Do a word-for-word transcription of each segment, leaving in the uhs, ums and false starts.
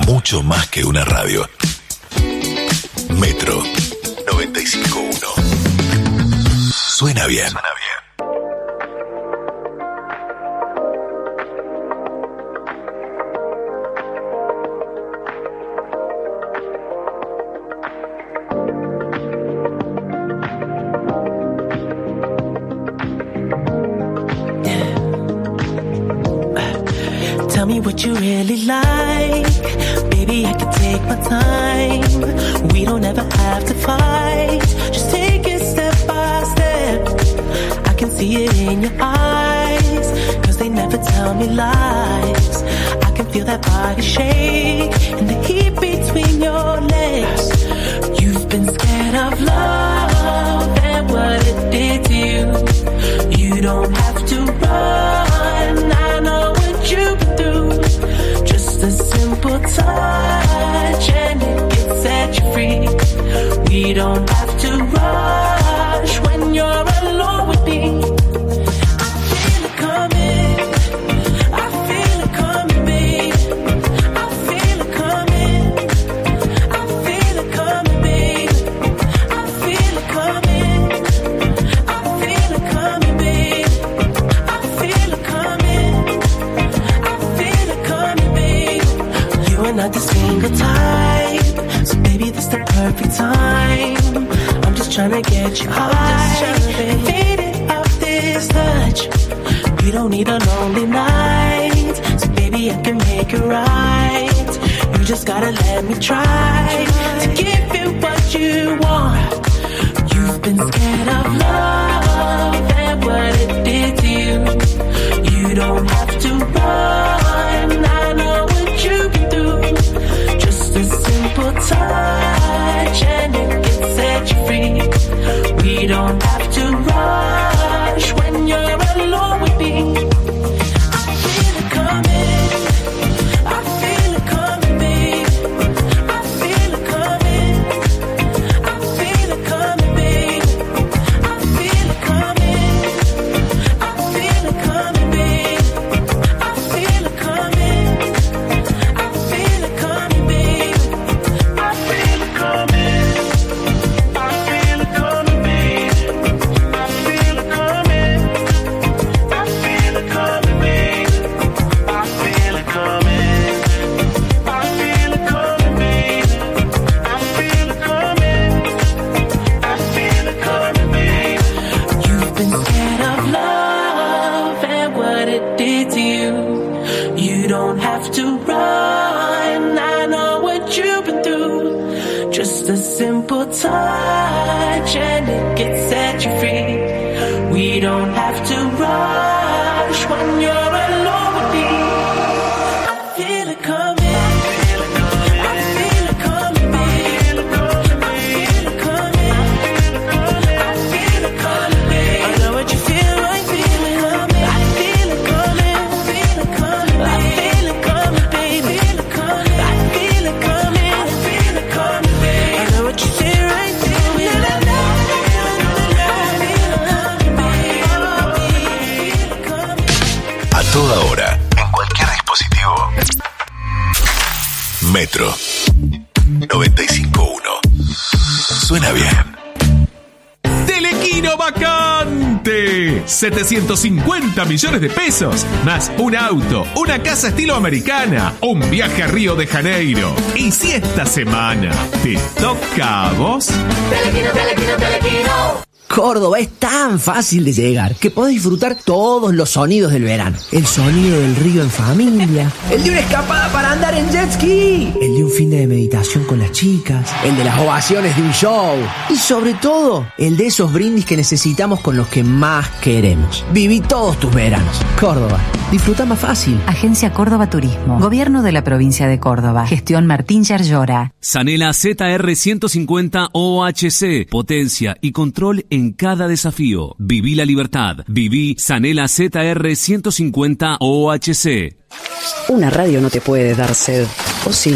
mucho más que una radio. Metro noventa y cinco punto uno. Suena bien. Suena bien. Tell me what you really like. Baby, I can take my time. We don't ever have to fight. Just take it step by step. I can see it in your eyes, cause they never tell me lies. I can feel that body shake and the heat between your legs. You've been scared of love and what it did to you. You don't have to run, I know what you've been through. Just a simple touch and it can set you free. We don't have to rush when you're alone with me. I feel it coming, I feel it coming, babe. I feel it coming, I feel it coming, babe. I feel it coming, I feel it coming, babe. I feel it coming, I feel it coming, babe. You are not the single type, so baby this the perfect time. I'm just tryna get you high, faded off this touch. We don't need a lonely night, so baby I can make it right. You just gotta let me try to give you what you want. You've been scared of love and what it did to you. You don't have to run, I know what you've been through. Just a simple touch and it can set you free. We don't have to rush when you're alone with me. I feel it coming, I feel it coming, babe. I feel it coming, I feel it coming, babe. I feel it coming, I feel it coming, babe. I feel it coming, I feel it coming, babe. I feel it coming, I feel it coming, babe. I feel it coming, I feel it coming, babe. I feel it coming, I feel it coming, babe. I feel it coming, I feel it coming, babe. You've been scared of love and what it did to you. You don't have to run, I know what you've been through. Just a simple touch and it can set you free. We don't have to rush when you're alone with me. I feel it coming, I feel it coming, babe. I feel it coming, I feel it coming, babe. I know what you feel like feeling. I feel it coming, I feel it coming, I feel it coming, baby. I feel it coming, I feel it coming, babe. I know what you feel right feeling. A toda hora, en cualquier dispositivo. Metro noventa y cinco punto uno. Suena bien. Telequino vacante. setecientos cincuenta millones de pesos. Más un auto, una casa estilo americana, un viaje a Río de Janeiro. Y si esta semana te toca a vos. Telequino, telequino, telequino. Córdoba es tan fácil de llegar que podés disfrutar todos los sonidos del verano. El sonido del río en familia, el de una escapada para andar en jet ski, el de un fin de meditación con las chicas, el de las ovaciones de un show y sobre todo el de esos brindis que necesitamos con los que más queremos. Viví todos tus veranos. Córdoba, disfruta más fácil. Agencia Córdoba Turismo, Gobierno de la Provincia de Córdoba, Gestión Martín Yarlora. Sanela Z R ciento cincuenta O H C, potencia y control en cada desafío. Viví la libertad. Viví Sanela Z R ciento cincuenta O H C. Una radio no te puede dar sed, ¿o sí?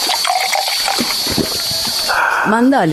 Mándale.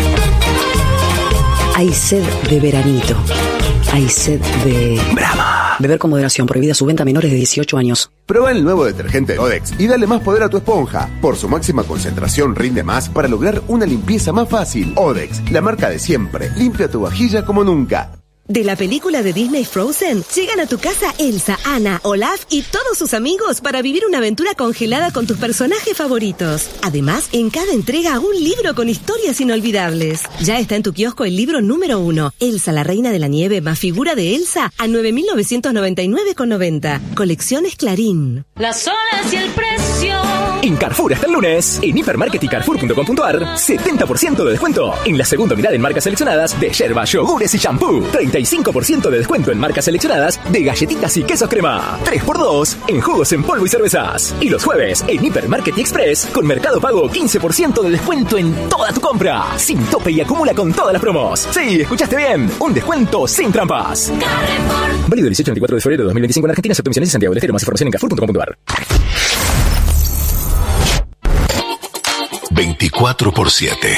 Hay sed de veranito. Hay sed de... ¡Brava! Beber con moderación. Prohibida su venta a menores de dieciocho años. Prueba el nuevo detergente Odex y dale más poder a tu esponja. Por su máxima concentración rinde más para lograr una limpieza más fácil. Odex, la marca de siempre. Limpia tu vajilla como nunca. De la película de Disney Frozen, llegan a tu casa Elsa, Anna, Olaf y todos sus amigos para vivir una aventura congelada con tus personajes favoritos. Además, en cada entrega un libro con historias inolvidables. Ya está en tu kiosco el libro número uno, Elsa, la Reina de la Nieve, más figura de Elsa, a nueve mil novecientos noventa y nueve con noventa. Colecciones Clarín. Las olas y el precio. En Carrefour hasta el lunes, en hipermarket y carrefour punto com punto ar, setenta por ciento de descuento en la segunda unidad en marcas seleccionadas de yerba, yogures y shampoo. treinta y cinco por ciento de descuento en marcas seleccionadas de galletitas y quesos crema. tres por dos en jugos en polvo y cervezas. Y los jueves, en hipermarket y express, con Mercado Pago, quince por ciento de descuento en toda tu compra. Sin tope y acumula con todas las promos. Sí, escuchaste bien. Un descuento sin trampas. Carrefour. Válido dieciocho al veinticuatro de febrero de dos mil veinticinco en Argentina, excepto Misiones y Santiago del Estero. Más información en carrefour punto com punto ar. veinticuatro por siete.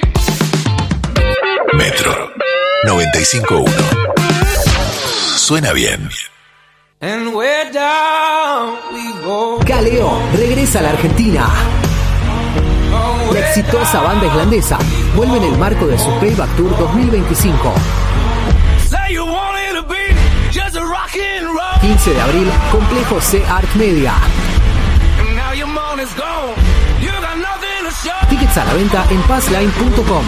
Metro noventa y cinco punto uno. Suena bien. Kaleo regresa a la Argentina. La exitosa banda islandesa vuelve en el marco de su Playback Tour dos mil veinticinco. quince de abril, Complejo C Art Media. Tickets a la venta en passline punto com.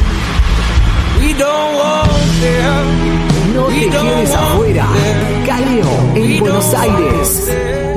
No te quedes afuera. Kaleo en Buenos Aires.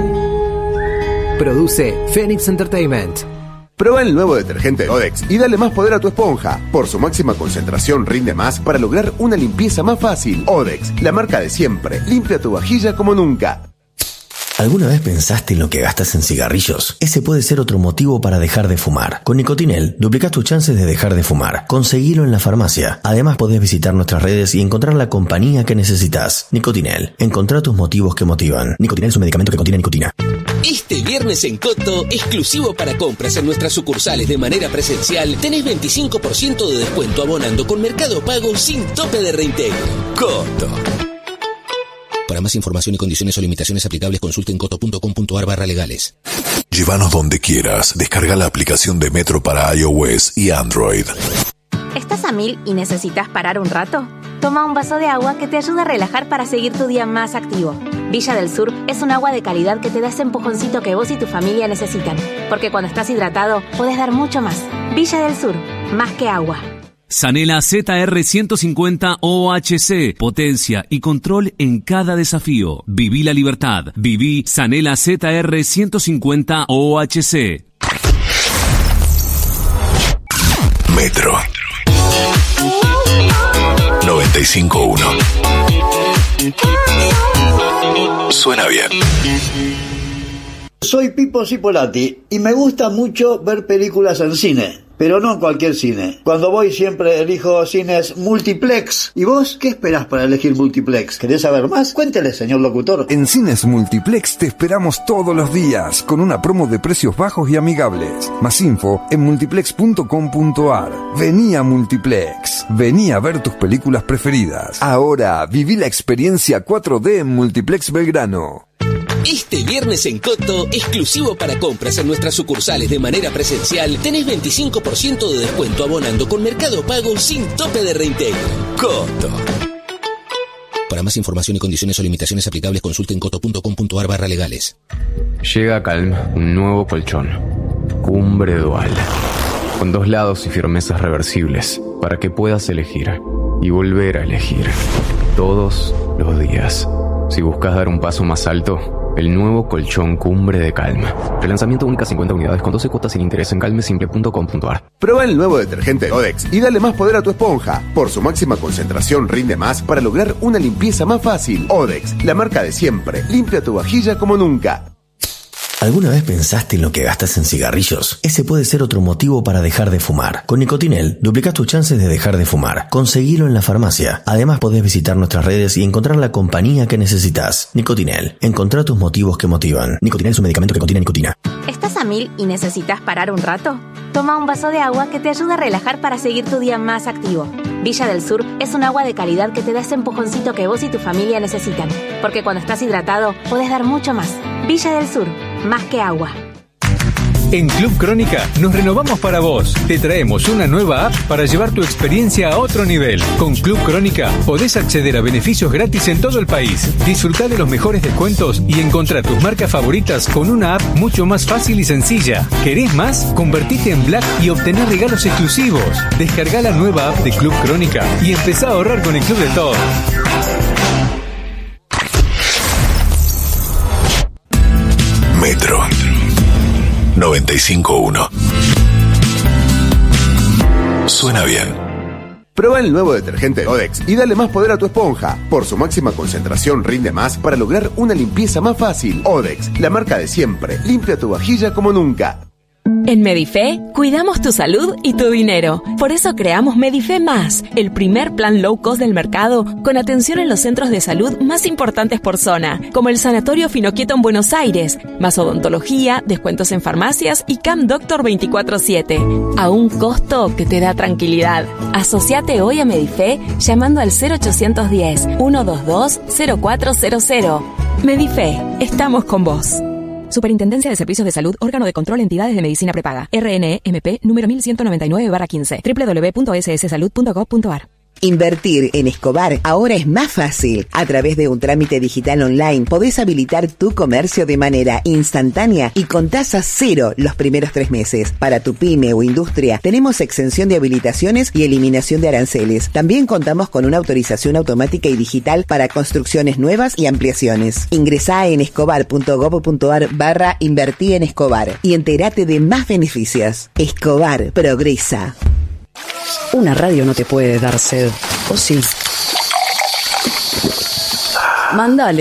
Produce Phoenix Entertainment. Prueba el nuevo detergente Odex y dale más poder a tu esponja. Por su máxima concentración rinde más para lograr una limpieza más fácil. Odex, la marca de siempre. Limpia tu vajilla como nunca. ¿Alguna vez pensaste en lo que gastas en cigarrillos? Ese puede ser otro motivo para dejar de fumar. Con Nicotinel, duplicás tus chances de dejar de fumar. Conseguilo en la farmacia. Además, podés visitar nuestras redes y encontrar la compañía que necesitas. Nicotinel. Encontrá tus motivos que motivan. Nicotinel es un medicamento que contiene nicotina. Este viernes en Coto, exclusivo para compras en nuestras sucursales de manera presencial, tenés veinticinco por ciento de descuento abonando con Mercado Pago sin tope de reintegro. Coto. Para más información y condiciones o limitaciones aplicables, consulten coto punto com punto ar barra legales. Llévanos donde quieras. Descarga la aplicación de Metro para iOS y Android. ¿Estás a mil y necesitas parar un rato? Toma un vaso de agua que te ayuda a relajar para seguir tu día más activo. Villa del Sur es un agua de calidad que te da ese empujoncito que vos y tu familia necesitan. Porque cuando estás hidratado, podés dar mucho más. Villa del Sur, más que agua. Sanela Z R ciento cincuenta O H C, potencia y control en cada desafío. Viví la libertad. Viví Sanela Z R ciento cincuenta O H C. Metro noventa y cinco punto uno. Suena bien. Soy Pipo Cipolati y me gusta mucho ver películas en cine, pero no en cualquier cine. Cuando voy siempre elijo cines Multiplex. ¿Y vos qué esperás para elegir Multiplex? ¿Querés saber más? Cuéntele, señor locutor. En Cines Multiplex te esperamos todos los días con una promo de precios bajos y amigables. Más info en multiplex punto com punto ar. Vení a Multiplex. Vení a ver tus películas preferidas. Ahora viví la experiencia cuatro D en Multiplex Belgrano. Este viernes en Coto, exclusivo para compras en nuestras sucursales de manera presencial, tenés veinticinco por ciento de descuento abonando con Mercado Pago sin tope de reintegro. Coto. Para más información y condiciones o limitaciones aplicables, consulten coto punto com punto ar barra legales. Llega a Calm un nuevo colchón. Cumbre Dual. Con dos lados y firmezas reversibles para que puedas elegir y volver a elegir todos los días. Si buscas dar un paso más alto, el nuevo colchón Cumbre de Calm. Relanzamiento única cincuenta unidades con doce cuotas sin interés en calmesimple punto com punto ar. Prueba el nuevo detergente Odex y dale más poder a tu esponja. Por su máxima concentración rinde más para lograr una limpieza más fácil. Odex, la marca de siempre. Limpia tu vajilla como nunca. ¿Alguna vez pensaste en lo que gastas en cigarrillos? Ese puede ser otro motivo para dejar de fumar. Con Nicotinel, duplicás tus chances de dejar de fumar. Conseguilo en la farmacia. Además, podés visitar nuestras redes y encontrar la compañía que necesitas. Nicotinel. Encontrá tus motivos que motivan. Nicotinel es un medicamento que contiene nicotina. ¿Estás a mil y necesitas parar un rato? Toma un vaso de agua que te ayuda a relajar para seguir tu día más activo. Villa del Sur es un agua de calidad que te da ese empujoncito que vos y tu familia necesitan. Porque cuando estás hidratado, podés dar mucho más. Villa del Sur, más que agua. En Club Crónica nos renovamos para vos. Te traemos una nueva app para llevar tu experiencia a otro nivel. Con Club Crónica podés acceder a beneficios gratis en todo el país. Disfrutá de los mejores descuentos y encontrá tus marcas favoritas con una app mucho más fácil y sencilla. ¿Querés más? Convertite en Black y obtener regalos exclusivos. Descargá la nueva app de Club Crónica y empezá a ahorrar con el Club de Todos. Metro noventa y cinco punto uno. Suena bien. Prueba el nuevo detergente Odex y dale más poder a tu esponja. Por su máxima concentración rinde más para lograr una limpieza más fácil. Odex, la marca de siempre. Limpia tu vajilla como nunca. En Medife, cuidamos tu salud y tu dinero. Por eso creamos Medife Más, el primer plan low cost del mercado con atención en los centros de salud más importantes por zona, como el Sanatorio Finoquieto en Buenos Aires, más odontología, descuentos en farmacias y Camp Doctor veinticuatro siete, a un costo que te da tranquilidad. Asociate hoy a Medife llamando al cero ochocientos diez, ciento veintidós, cero cuatro cero cero. Medife, estamos con vos. Superintendencia de Servicios de Salud, órgano de control entidades de medicina prepaga. R N E M P número mil ciento noventa y nueve barra quince. doble u doble u doble u punto s s salud punto gov punto a r. Invertir en Escobar ahora es más fácil. A través de un trámite digital online podés habilitar tu comercio de manera instantánea y con tasa cero los primeros tres meses. Para tu pyme o industria tenemos exención de habilitaciones y eliminación de aranceles. También contamos con una autorización automática y digital para construcciones nuevas y ampliaciones. Ingresá en escobar punto gov punto a r barra invertí en Escobar y entérate de más beneficios. Escobar progresa. Una radio no te puede dar sed, ¿o sí? Mándale.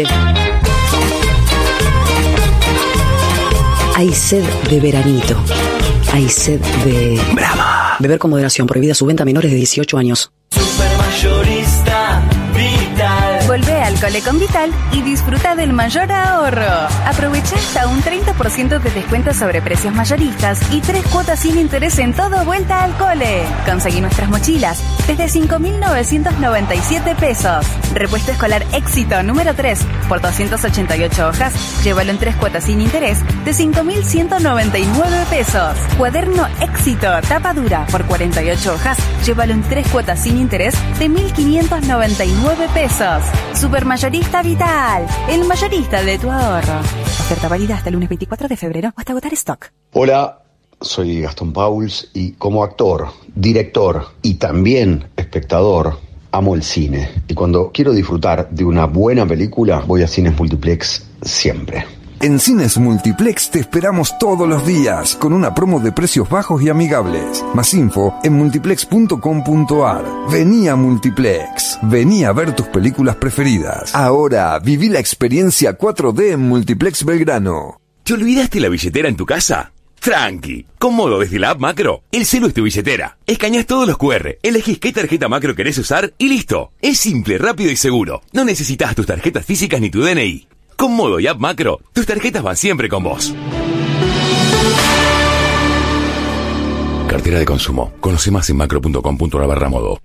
Hay sed de veranito. Hay sed de... Brahma. Beber con moderación. Prohibida su venta a menores de dieciocho años. Supermayorista Vital. Volvé al cole con Vital y disfruta del mayor ahorro. Aprovecha hasta un treinta por ciento de descuento sobre precios mayoristas y tres cuotas sin interés en todo vuelta al cole. Conseguí nuestras mochilas desde cinco mil novecientos noventa y siete pesos. Repuesto escolar Éxito número tres por doscientas ochenta y ocho hojas. Llévalo en tres cuotas sin interés de cinco mil ciento noventa y nueve pesos. Cuaderno Éxito tapa dura por cuarenta y ocho hojas. Llévalo en tres cuotas sin interés de mil quinientos noventa y nueve pesos. Supermayorista Vital, el mayorista de tu ahorro. Oferta válida hasta el lunes veinticuatro de febrero o hasta agotar stock. Hola, soy Gastón Pauls y como actor, director y también espectador, amo el cine. Y cuando quiero disfrutar de una buena película, voy a Cines Multiplex siempre. En Cines Multiplex te esperamos todos los días con una promo de precios bajos y amigables. Más info en multiplex punto com punto a r. Vení a Multiplex. Vení a ver tus películas preferidas. Ahora viví la experiencia cuatro D en Multiplex Belgrano. ¿Te olvidaste la billetera en tu casa? Tranqui, cómodo desde la app Macro, el celu es tu billetera. Escaneás todos los cu erre, elegís qué tarjeta Macro querés usar y listo. Es simple, rápido y seguro. No necesitas tus tarjetas físicas ni tu D N I. Con Modo y App Macro, tus tarjetas van siempre con vos. Cartera de consumo. Conoce más en macro punto com punto a r barra modo.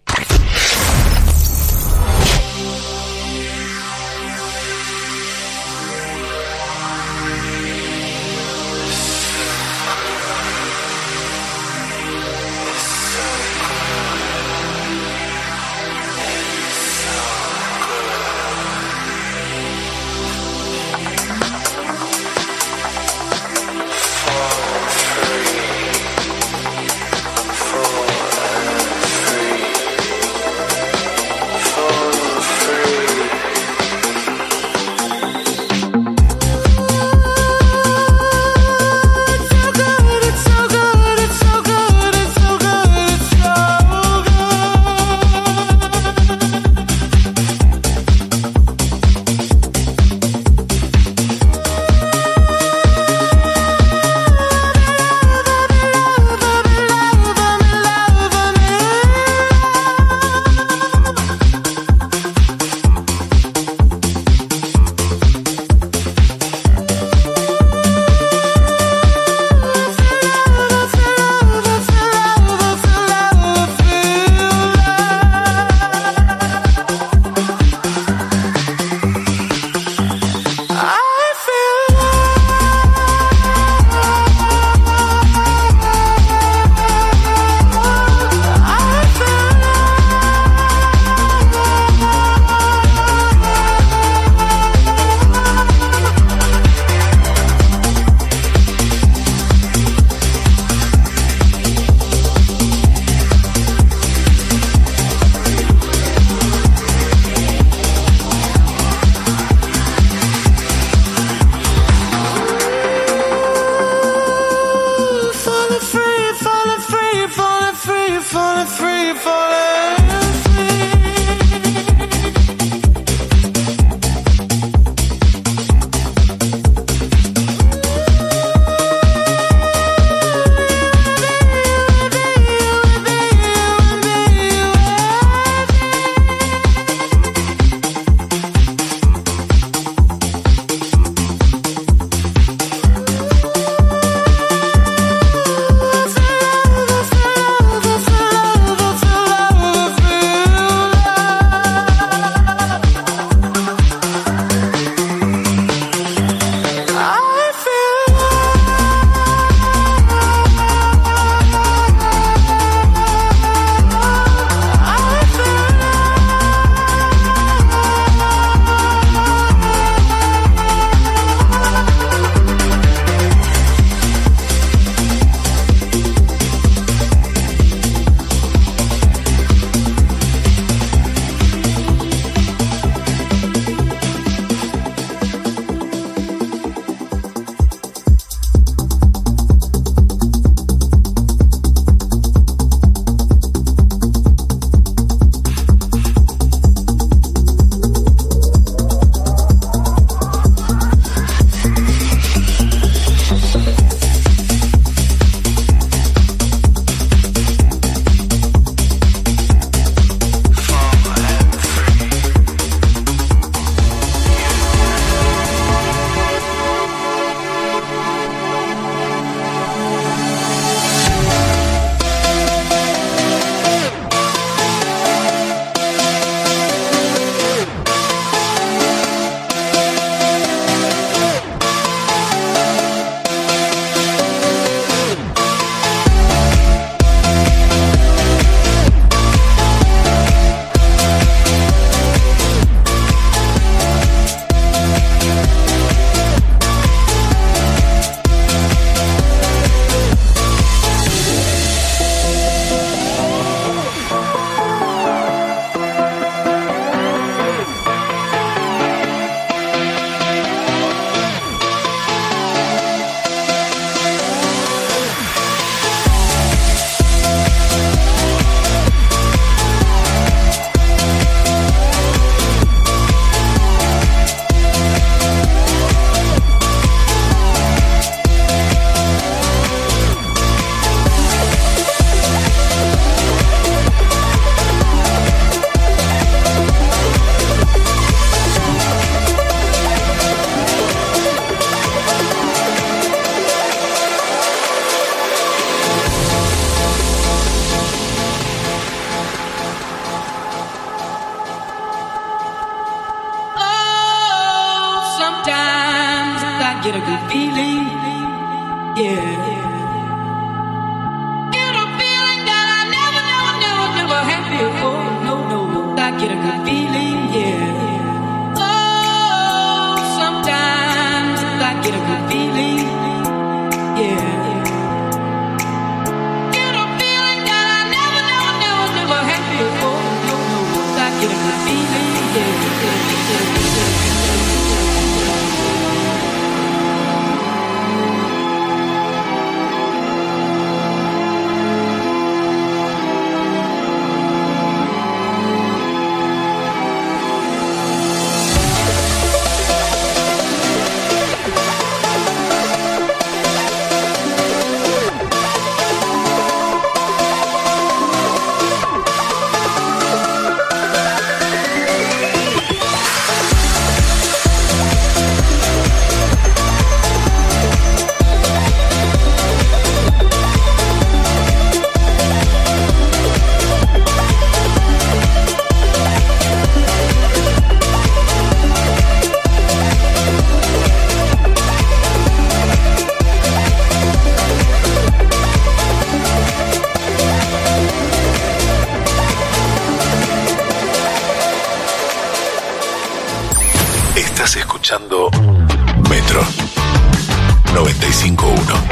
noventa y cinco punto uno.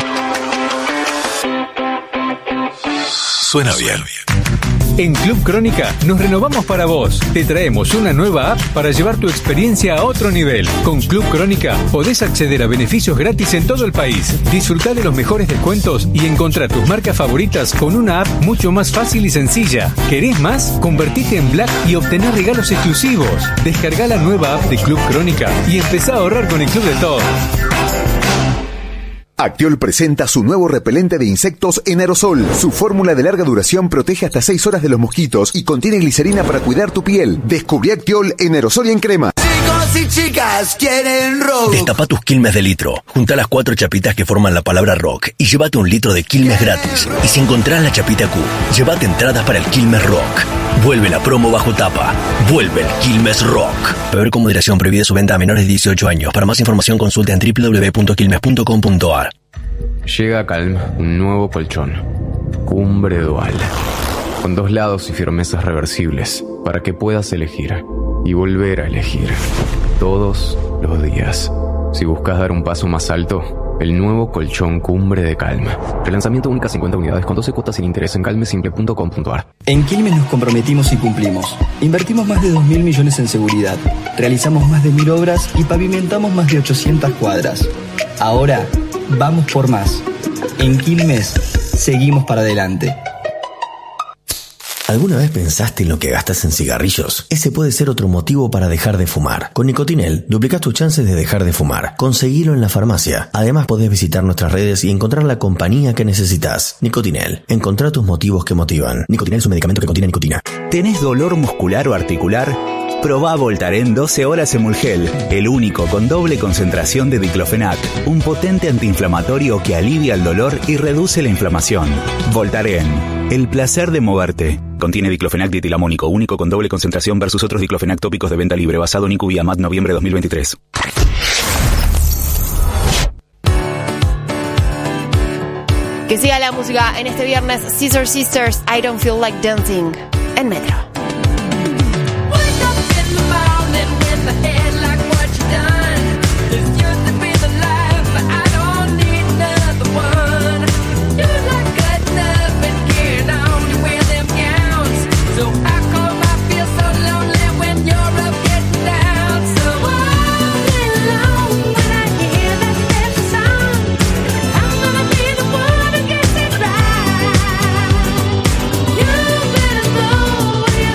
Suena bien. En Club Crónica nos renovamos para vos. Te traemos una nueva app para llevar tu experiencia a otro nivel. Con Club Crónica podés acceder a beneficios gratis en todo el país. Disfrutá de los mejores descuentos y encontrar tus marcas favoritas con una app mucho más fácil y sencilla. ¿Querés más? Convertite en Black y obtener regalos exclusivos. Descargá la nueva app de Club Crónica y empezá a ahorrar con el Club de Todos. Actiol presenta su nuevo repelente de insectos en aerosol. Su fórmula de larga duración protege hasta seis horas de los mosquitos y contiene glicerina para cuidar tu piel. Descubrí Actiol en aerosol y en crema. Chicos y chicas quieren rock. Destapa tus Quilmes de litro. Junta las cuatro chapitas que forman la palabra rock y llévate un litro de Quilmes gratis. Y si encontrás la chapita Q, llévate entradas para el Quilmes Rock. Vuelve la promo bajo tapa. Vuelve el Quilmes Rock. Beber con moderación, prohibida su venta a menores de dieciocho años. Para más información consulta en doble u doble u doble u punto quilmes punto com punto a r. Llega a Calm un nuevo colchón. Cumbre Dual. Con dos lados y firmezas reversibles para que puedas elegir y volver a elegir todos los días. Si buscas dar un paso más alto, el nuevo colchón Cumbre de Calm. Relanzamiento única cincuenta unidades con doce cuotas sin interés en calmesimple punto com punto a r. En Quilmes nos comprometimos y cumplimos. Invertimos más de dos mil millones en seguridad. Realizamos más de mil obras y pavimentamos más de ochocientas cuadras. Ahora, vamos por más. En Quilmes, seguimos para adelante. ¿Alguna vez pensaste en lo que gastas en cigarrillos? Ese puede ser otro motivo para dejar de fumar. Con Nicotinel, duplicás tus chances de dejar de fumar. Conseguilo en la farmacia. Además, podés visitar nuestras redes y encontrar la compañía que necesitas. Nicotinel. Encontrá tus motivos que motivan. Nicotinel es un medicamento que contiene nicotina. ¿Tenés dolor muscular o articular? Probá Voltaren doce horas Emulgel, el único con doble concentración de diclofenac, un potente antiinflamatorio que alivia el dolor y reduce la inflamación. Voltaren, el placer de moverte. Contiene diclofenac dietilamónico, único con doble concentración versus otros diclofenac tópicos de venta libre, basado en I Q V I A M A T noviembre dos mil veintitrés. Que siga la música en este viernes. Scissor Sisters, I Don't Feel Like Dancing, en Metro. You better know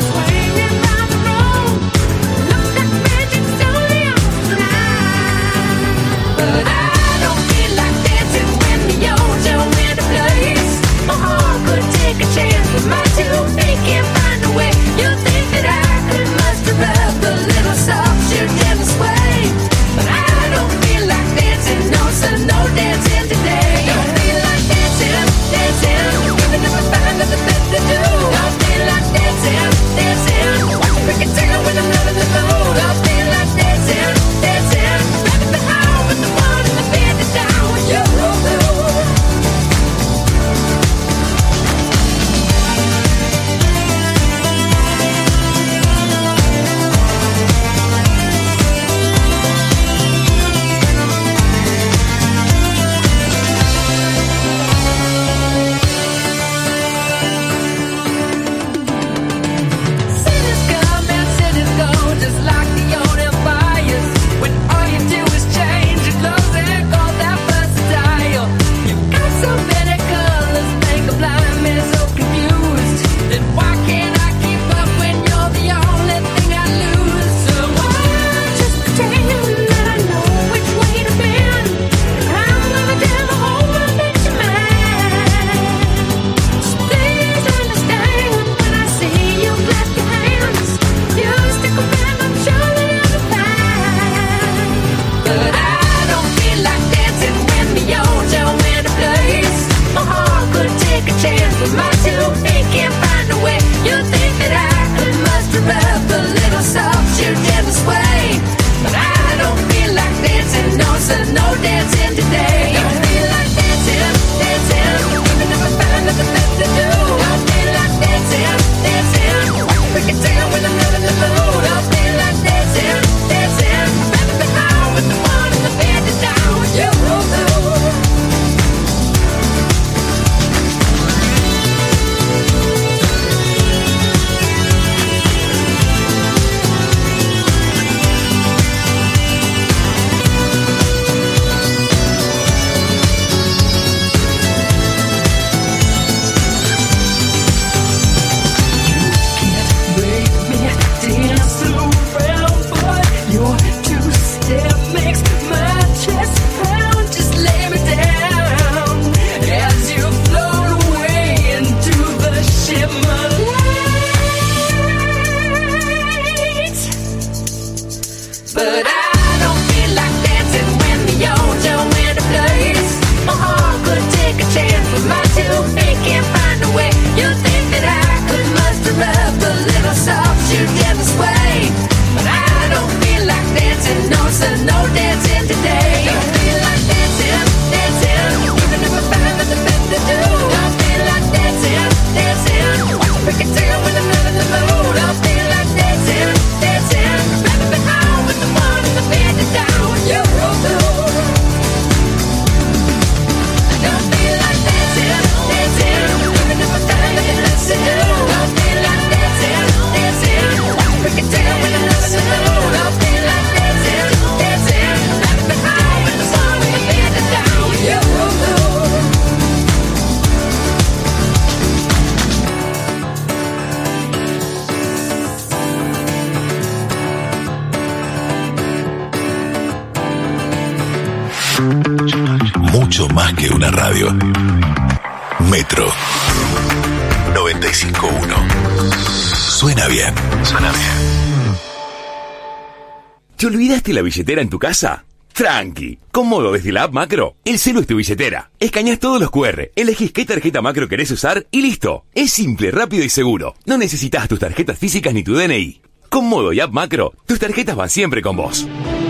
Mucho más que una radio. Metro noventa y cinco punto uno. Suena bien. Suena bien. ¿Te olvidaste la billetera en tu casa? Tranqui, cómodo desde la app Macro. El celu es tu billetera. Escaneás todos los cu erre, elegís qué tarjeta Macro querés usar y listo. Es simple, rápido y seguro. No necesitas tus tarjetas físicas ni tu D N I. Con Modo y app Macro, tus tarjetas van siempre con vos.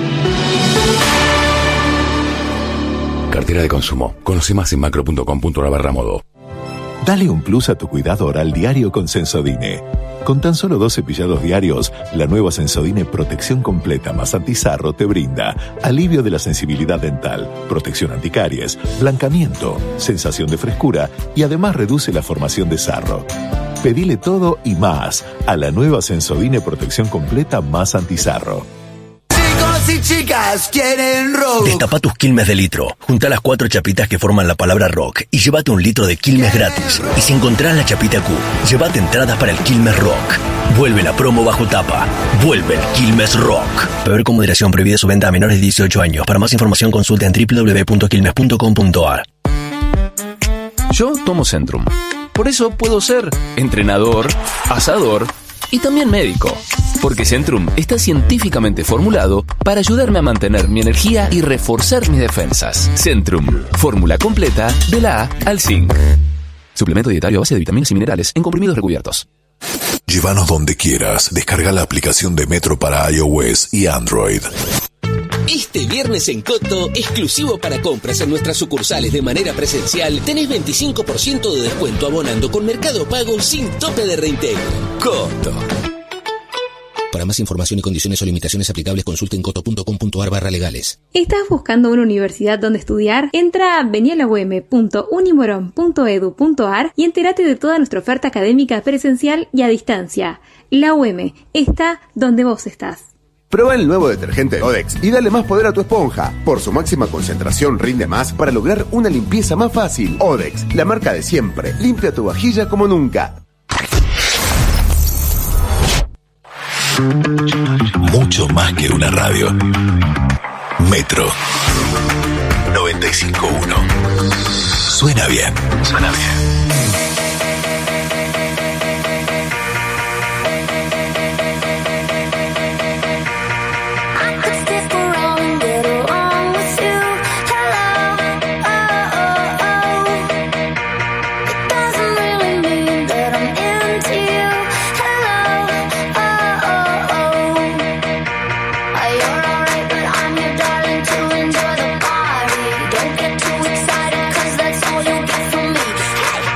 Cartera de consumo. Conoce más en macro punto com punto a r barra modo. Dale un plus a tu cuidado oral diario con Sensodine. Con tan solo dos cepillados diarios, la nueva Sensodine Protección Completa más Antisarro te brinda alivio de la sensibilidad dental, protección anticaries, blancamiento, sensación de frescura y además reduce la formación de sarro. Pedile todo y más a la nueva Sensodine Protección Completa más Antisarro. Y chicas quieren rock. Destapa tus Quilmes de litro, junta las cuatro chapitas que forman la palabra rock y llévate un litro de Quilmes gratis. Y si encontrás la chapita Q, llévate entradas para el Quilmes Rock. Vuelve la promo bajo tapa. Vuelve el Quilmes Rock. Beber con moderación, prohibida su venta a menores de dieciocho años. Para más información consulta en doble u doble u doble u punto quilmes punto com punto a r. Yo tomo Centrum. Por eso puedo ser entrenador, asador y también médico. Porque Centrum está científicamente formulado para ayudarme a mantener mi energía y reforzar mis defensas. Centrum, fórmula completa de la A al Zinc. Suplemento dietario a base de vitaminas y minerales en comprimidos recubiertos. Llévanos donde quieras. Descarga la aplicación de Metro para iOS y Android. Este viernes en Coto, exclusivo para compras en nuestras sucursales de manera presencial, tenés veinticinco por ciento de descuento abonando con Mercado Pago sin tope de reintegro. Coto. Para más información y condiciones o limitaciones aplicables, consulten coto punto com punto a r barra legales. ¿Estás buscando una universidad donde estudiar? Entra a vení a la u eme punto unimoron punto e d u punto a r y entérate de toda nuestra oferta académica presencial y a distancia. La U M está donde vos estás. Prueba el nuevo detergente Odex y dale más poder a tu esponja. Por su máxima concentración rinde más para lograr una limpieza más fácil. Odex, la marca de siempre. Limpia tu vajilla como nunca. Mucho más que una radio. Metro noventa y cinco punto uno. Suena bien. Suena bien. Enjoy the party. Don't get too excited, cause that's all you get from me. Hey!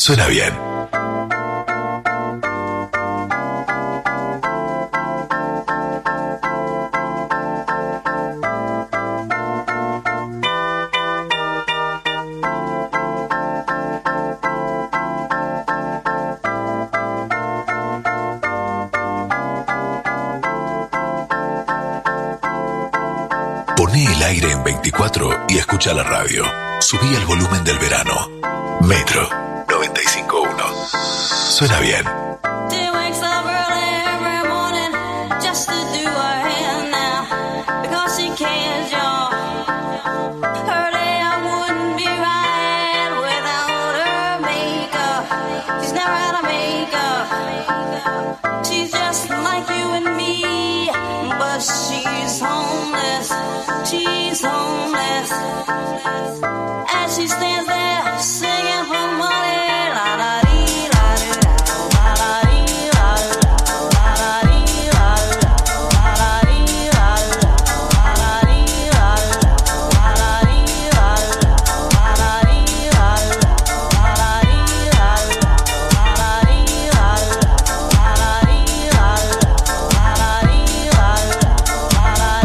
Suena bien. Poné el aire en veinticuatro y escucha la radio. Subí el volumen del verano. Metro noventa y cinco punto uno. Suena bien. She's homeless, she's homeless. As she stands there singing for money, la la dee la dee la la dee la la la dee la la dee la la dee la la dee la la dee la la dee la la dee la la dee la la dee la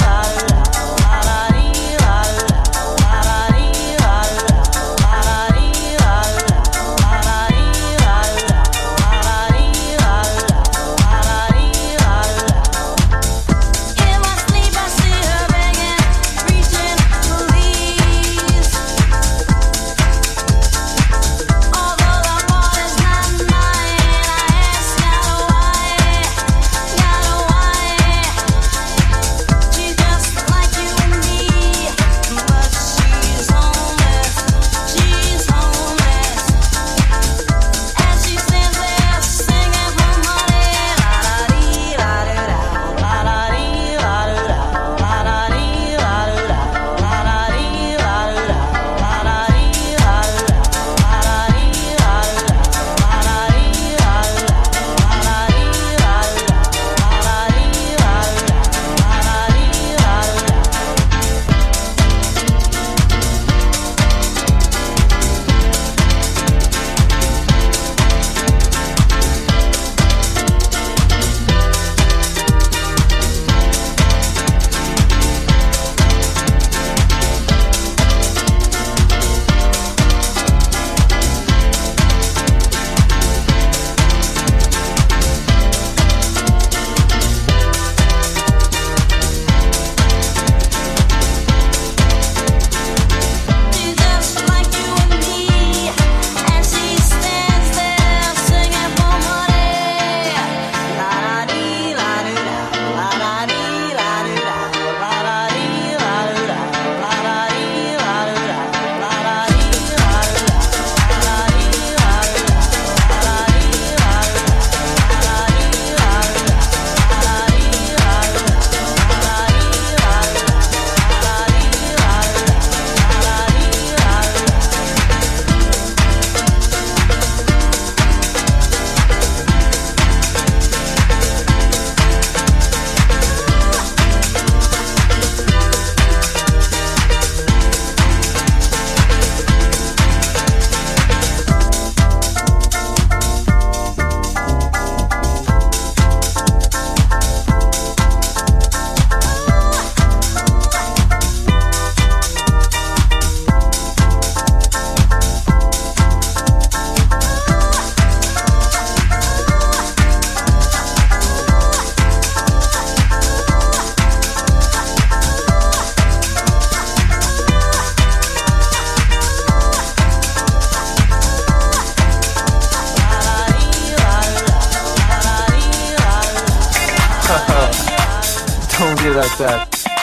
you like that.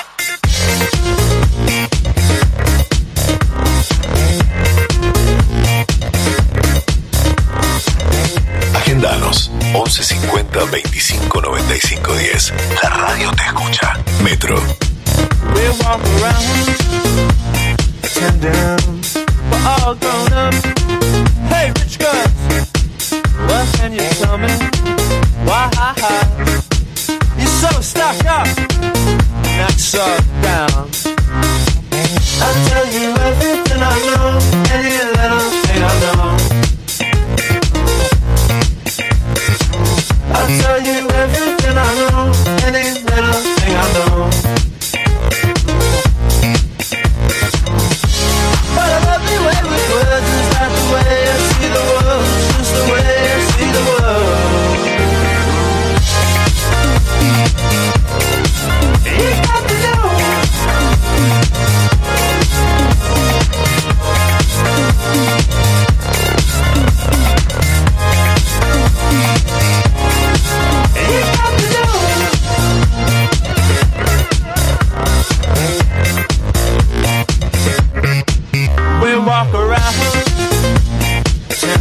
Agendanos once cincuenta veinticinco noventa y cinco diez. La radio te escucha. Metro. We walk around, pretending we're all grown up. Hey, rich girls, what can you tell me? Why, you're so stuck up, not so down. I'll tell you everything I know, any little thing I know.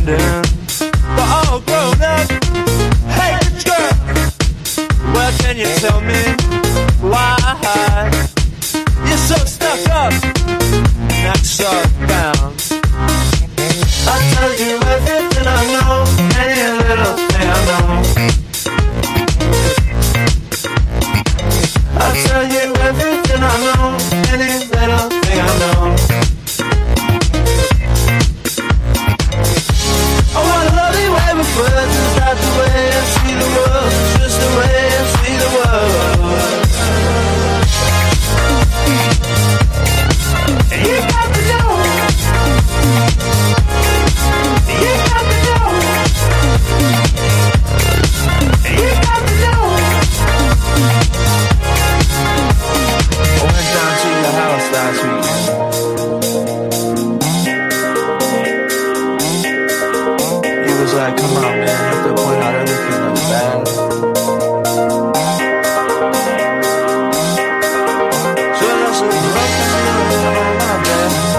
pretending, we're all grown up. Hey girl, well can you tell me why you're so stuck up, not so bound? I'll tell you everything I know, any little thing I know. I'll tell you everything I know, any little thing I know. Oh, what a lovely way with words, is that the way I see the world, just the way I see the world. And you got to know, you got to know, and you got to know. I went down to your house last week. You was like, come on, man, you have to point out everything that's bad. So I said, welcome to my bed.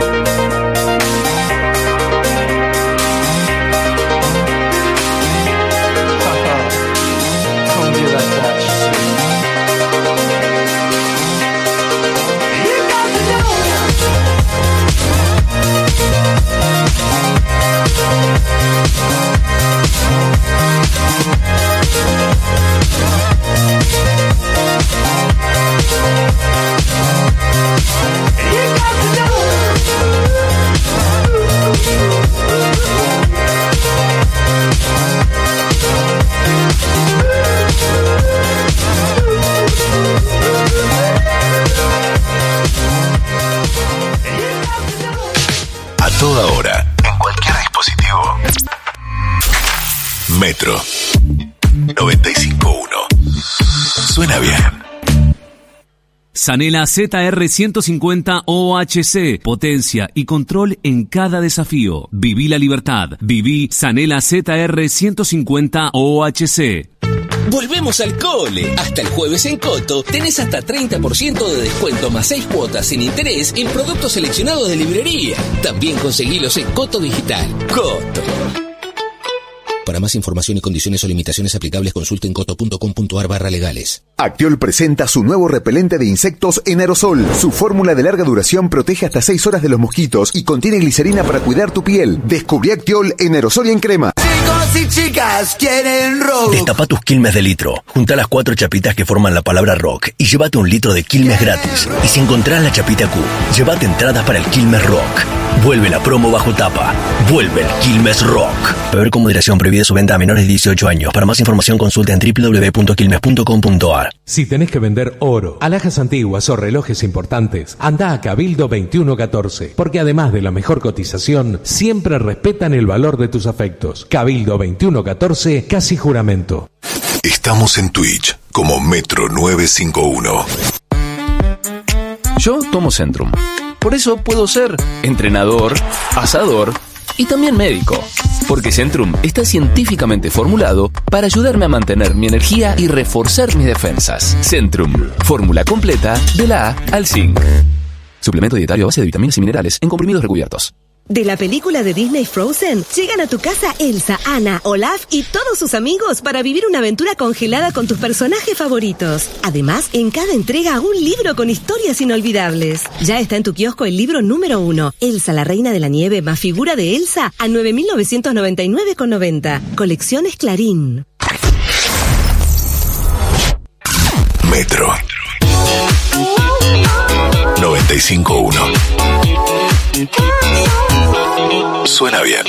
Don't be like that, she said. You got to know. You got to know. A toda hora, en cualquier dispositivo. Metro noventa y cinco punto uno. Suena bien. Sanela Z R ciento cincuenta O H C, potencia y control en cada desafío. Viví la libertad. Viví Sanela Z R ciento cincuenta O H C. Volvemos al cole. Hasta el jueves en Coto tenés hasta treinta por ciento de descuento más seis cuotas sin interés en productos seleccionados de librería. También conseguilos en Coto Digital. Coto. Para más información y condiciones o limitaciones aplicables, consulten coto punto com punto ar barra legales. Actiol presenta su nuevo repelente de insectos en aerosol. Su fórmula de larga duración protege hasta seis horas de los mosquitos y contiene glicerina para cuidar tu piel. Descubrí Actiol en aerosol y en crema. Chicos y chicas quieren rock. Destapa tus Quilmes de litro. Junta las cuatro chapitas que forman la palabra rock y llévate un litro de Quilmes gratis. Y si encontrás la chapita Q, llévate entradas para el Quilmes Rock. Vuelve la promo bajo tapa. Vuelve el Quilmes Rock. Beber con moderación, prohibida su venta a menores de dieciocho años. Para más información consulta en doble u doble u doble u punto quilmes punto com punto ar. Si tenés que vender oro, alhajas antiguas o relojes importantes, anda a Cabildo veintiuno catorce, porque además de la mejor cotización, siempre respetan el valor de tus afectos. Cabildo veintiuno catorce, casi juramento. Estamos en Twitch como Metro novecientos cincuenta y uno. Yo tomo Centrum. Por eso puedo ser entrenador, asador y también médico. Porque Centrum está científicamente formulado para ayudarme a mantener mi energía y reforzar mis defensas. Centrum, fórmula completa de la A al Zinc. Suplemento dietario a base de vitaminas y minerales en comprimidos recubiertos. De la película de Disney Frozen, llegan a tu casa Elsa, Anna, Olaf y todos sus amigos para vivir una aventura congelada con tus personajes favoritos. Además, en cada entrega un libro con historias inolvidables. Ya está en tu kiosco el libro número uno, Elsa, la Reina de la Nieve, más figura de Elsa, a nueve mil novecientos noventa y nueve con noventa. Colecciones Clarín. Metro noventa y cinco punto uno. Suena bien.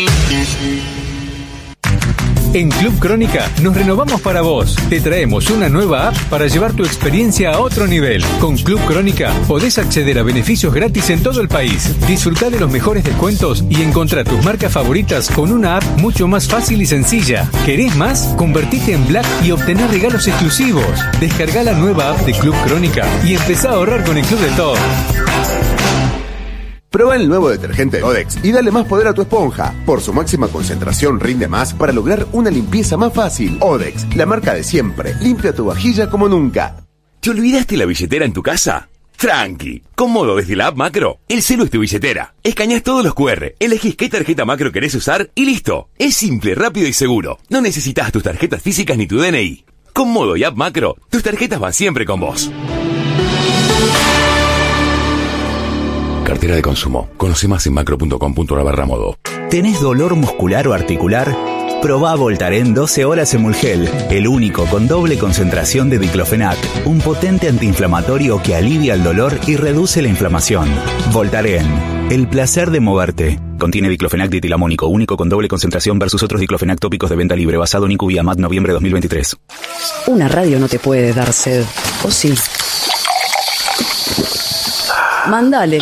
En Club Crónica nos renovamos para vos. Te traemos una nueva app para llevar tu experiencia a otro nivel. Con Club Crónica podés acceder a beneficios gratis en todo el país. Disfrutá de los mejores descuentos y encontrá tus marcas favoritas con una app mucho más fácil y sencilla. ¿Querés más? Convertite en Black y obtener regalos exclusivos. Descargá la nueva app de Club Crónica y empezá a ahorrar con el Club de Todo. Prueba el nuevo detergente Odex y dale más poder a tu esponja. Por su máxima concentración rinde más para lograr una limpieza más fácil. Odex, la marca de siempre. Limpia tu vajilla como nunca. ¿Te olvidaste la billetera en tu casa? Tranqui, cómodo desde la app Macro, el celu es tu billetera. Escaneás todos los cu erre, elegís qué tarjeta Macro querés usar y listo. Es simple, rápido y seguro. No necesitas tus tarjetas físicas ni tu D N I. Con Modo y app Macro, tus tarjetas van siempre con vos. Cartera de consumo. Conoce más en macro punto com punto a r barra modo. ¿Tenés dolor muscular o articular? Probá Voltaren doce horas Emulgel, el único con doble concentración de diclofenac, un potente antiinflamatorio que alivia el dolor y reduce la inflamación. Voltaren, el placer de moverte. Contiene diclofenac ditilamónico, único con doble concentración versus otros diclofenac tópicos de venta libre, basado en I Q V I A M A T noviembre dos mil veintitrés. Una radio no te puede dar sed, ¿o sí? Mándale.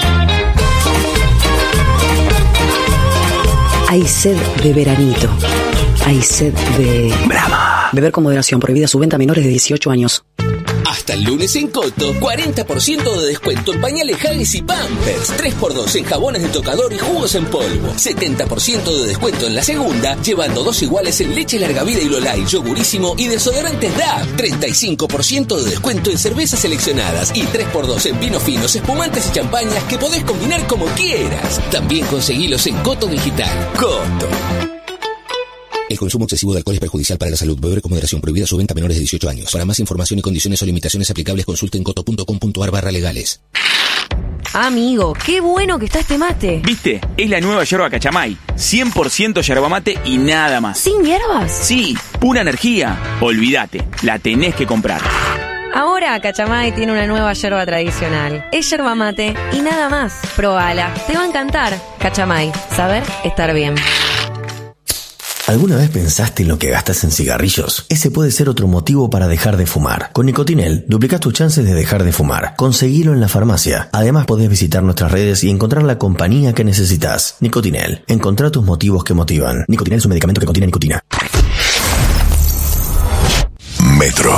Hay sed de veranito. Hay sed de... Brahma. Beber con moderación. Prohibida su venta a menores de dieciocho años. Hasta el lunes en Coto, cuarenta por ciento de descuento en pañales Huggies y Pampers, tres por dos en jabones de tocador y jugos en polvo, setenta por ciento de descuento en la segunda, llevando dos iguales en leche larga vida y Lolay, yogurísimo y desodorantes D A B, treinta y cinco por ciento de descuento en cervezas seleccionadas y tres por dos en vinos finos, espumantes y champañas que podés combinar como quieras. También conseguilos en Coto Digital. Coto. El consumo excesivo de alcohol es perjudicial para la salud. Beber con moderación. Prohibida su venta a menores de dieciocho años. Para más información y condiciones o limitaciones aplicables, consulte en coto punto com punto a r barra legales. Amigo, qué bueno que está este mate. ¿Viste? Es la nueva yerba Cachamay. cien por ciento yerba mate y nada más. ¿Sin hierbas? Sí, pura energía. Olvídate, la tenés que comprar. Ahora Cachamay tiene una nueva yerba tradicional. Es yerba mate y nada más. Probala, te va a encantar. Cachamay, saber estar bien. ¿Alguna vez pensaste en lo que gastas en cigarrillos? Ese puede ser otro motivo para dejar de fumar. Con Nicotinel, duplicás tus chances de dejar de fumar. Conseguilo en la farmacia. Además, podés visitar nuestras redes y encontrar la compañía que necesitas. Nicotinel. Encontrá tus motivos que motivan. Nicotinel es un medicamento que contiene nicotina. Metro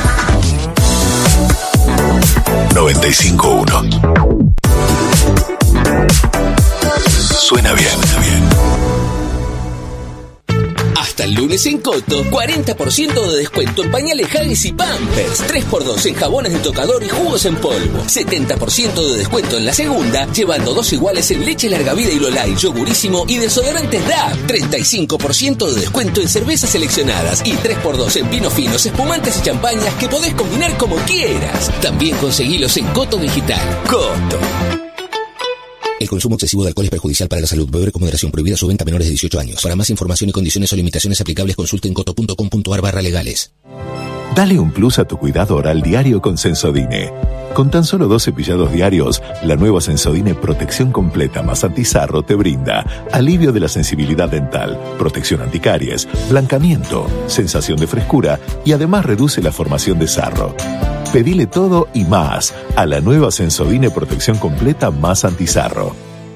noventa y cinco punto uno. Suena bien, suena bien. Hasta el lunes en Coto, cuarenta por ciento de descuento en pañales Huggies y Pampers, tres por dos en jabones de tocador y jugos en polvo, setenta por ciento de descuento en la segunda, llevando dos iguales en leche larga vida y Lolay, yogurísimo y desodorantes D A B, treinta y cinco por ciento de descuento en cervezas seleccionadas y tres por dos en vinos finos, espumantes y champañas que podés combinar como quieras. También conseguilos en Coto Digital. Coto. El consumo excesivo de alcohol es perjudicial para la salud. Beber con moderación. Prohibida su venta a menores de dieciocho años. Para más información y condiciones o limitaciones aplicables, consulte en coto punto com punto a r barra legales. Dale un plus a tu cuidado oral diario con Sensodine. Con tan solo dos cepillados diarios, la nueva Sensodine Protección Completa más Antisarro te brinda alivio de la sensibilidad dental, protección anticaries, blancamiento, sensación de frescura y además reduce la formación de sarro. Pedile todo y más a la nueva Sensodine Protección Completa más Antisarro.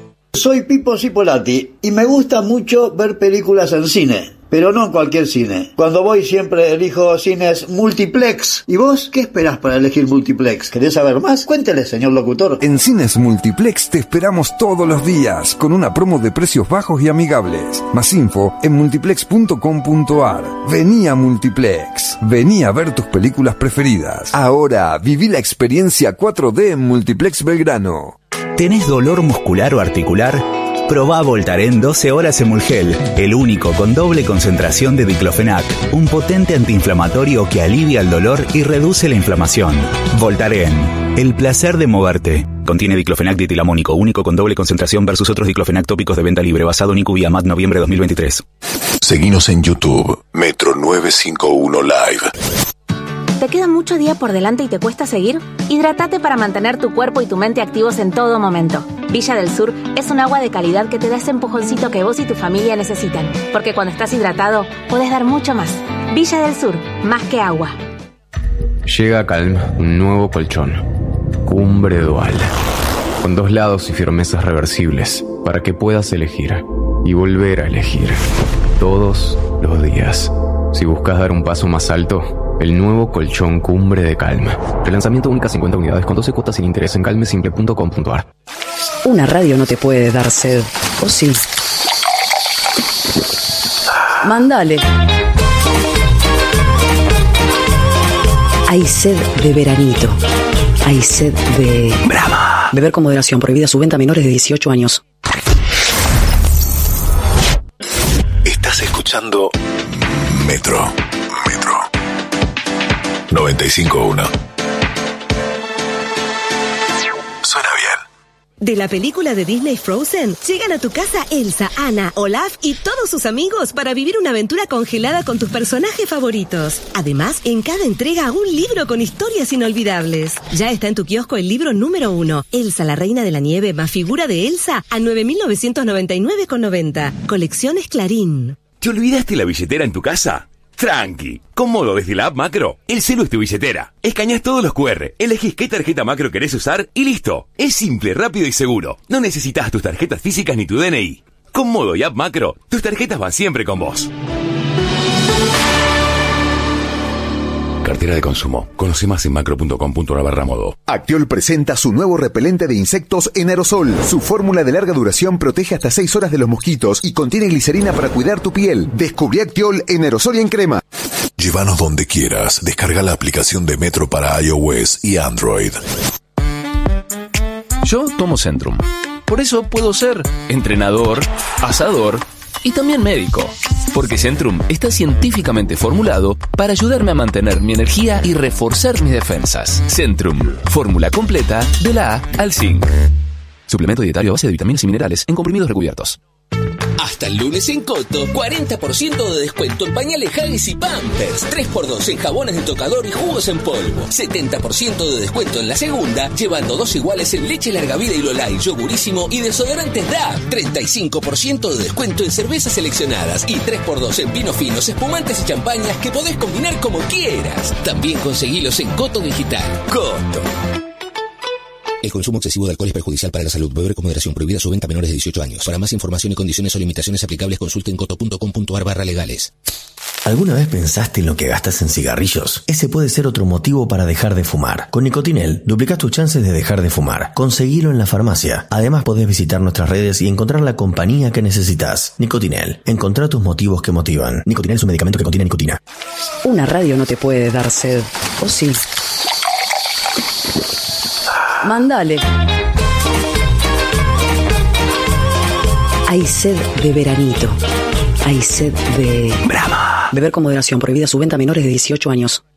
Soy Pipo Cipolati y me gusta mucho ver películas en cine, pero no en cualquier cine. Cuando voy siempre elijo cines Multiplex. ¿Y vos qué esperás para elegir Multiplex? ¿Querés saber más? Cuéntele, señor locutor. En Cines Multiplex te esperamos todos los días con una promo de precios bajos y amigables. Más info en multiplex punto com punto a r. Vení a Multiplex. Vení a ver tus películas preferidas. Ahora viví la experiencia cuatro D en Multiplex Belgrano. ¿Tenés dolor muscular o articular? Probá Voltaren doce horas Emulgel, el único con doble concentración de diclofenac, un potente antiinflamatorio que alivia el dolor y reduce la inflamación. Voltaren, el placer de moverte. Contiene diclofenac ditilamónico, único con doble concentración versus otros diclofenac tópicos de venta libre, basado en I Q V I A M A T noviembre dos mil veintitrés. Seguinos en YouTube, Metro novecientos cincuenta y uno Live. ¿Te queda mucho día por delante y te cuesta seguir? Hidrátate para mantener tu cuerpo y tu mente activos en todo momento. Villa del Sur es un agua de calidad que te da ese empujoncito que vos y tu familia necesitan. Porque cuando estás hidratado, podés dar mucho más. Villa del Sur, más que agua. Llega a Calm un nuevo colchón. Cumbre Dual. Con dos lados y firmezas reversibles para que puedas elegir y volver a elegir. Todos los días. Si buscas dar un paso más alto, el nuevo colchón Cumbre de Calm. Relanzamiento única cincuenta unidades con doce cuotas sin interés en calmesimple punto com punto a r. Una radio no te puede dar sed, ¿o sí? Mándale. Hay sed de veranito. Hay sed de... Brahma. Beber con moderación. Prohibida su venta a menores de dieciocho años. Estás escuchando Metro. Metro. noventa y cinco punto uno. Suena bien. De la película de Disney Frozen, llegan a tu casa Elsa, Anna, Olaf y todos sus amigos para vivir una aventura congelada con tus personajes favoritos. Además, en cada entrega un libro con historias inolvidables. Ya está en tu kiosco el libro número uno, Elsa, la Reina de la Nieve, más figura de Elsa, a nueve mil novecientos noventa y nueve con noventa. Colecciones Clarín. ¿Te olvidaste la billetera en tu casa? Tranqui, cómodo desde la app Macro, el celu es tu billetera. Escaneás todos los cu erre, elegís qué tarjeta Macro querés usar y listo. Es simple, rápido y seguro. No necesitas tus tarjetas físicas ni tu D N I. Con Modo y app Macro, tus tarjetas van siempre con vos. Cartera de consumo. Conoce más en macro punto com punto a r barra modo. Actiol presenta su nuevo repelente de insectos en aerosol. Su fórmula de larga duración protege hasta seis horas de los mosquitos y contiene glicerina para cuidar tu piel. Descubrí Actiol en aerosol y en crema. Llévanos donde quieras. Descarga la aplicación de Metro para iOS y Android. Yo tomo Centrum. Por eso puedo ser entrenador, asador y también médico. Porque Centrum está científicamente formulado para ayudarme a mantener mi energía y reforzar mis defensas. Centrum, fórmula completa de la A al zinc. Suplemento dietario a base de vitaminas y minerales en comprimidos recubiertos. Hasta el lunes en Coto, cuarenta por ciento de descuento en pañales Huggies y Pampers, tres por dos en jabones de tocador y jugos en polvo, setenta por ciento de descuento en la segunda, llevando dos iguales en leche larga vida y Lolay, yogurísimo y desodorantes D A B, treinta y cinco por ciento de descuento en cervezas seleccionadas y tres por dos en vinos finos, espumantes y champañas que podés combinar como quieras. También conseguilos en Coto Digital. Coto. El consumo excesivo de alcohol es perjudicial para la salud. Beber con moderación. Prohibida su venta a menores de dieciocho años. Para más información y condiciones o limitaciones aplicables, consulte en coto punto com punto a r barra legales. ¿Alguna vez pensaste en lo que gastas en cigarrillos? Ese puede ser otro motivo para dejar de fumar. Con Nicotinel, duplicás tus chances de dejar de fumar. Conseguilo en la farmacia. Además, podés visitar nuestras redes y encontrar la compañía que necesitas. Nicotinel. Encontrá tus motivos que motivan. Nicotinel es un medicamento que contiene nicotina. Una radio no te puede dar sed. ¿O sí? Mándale. Hay sed de veranito. Hay sed de... Brahma. Beber con moderación. Prohibida su venta a menores de dieciocho años.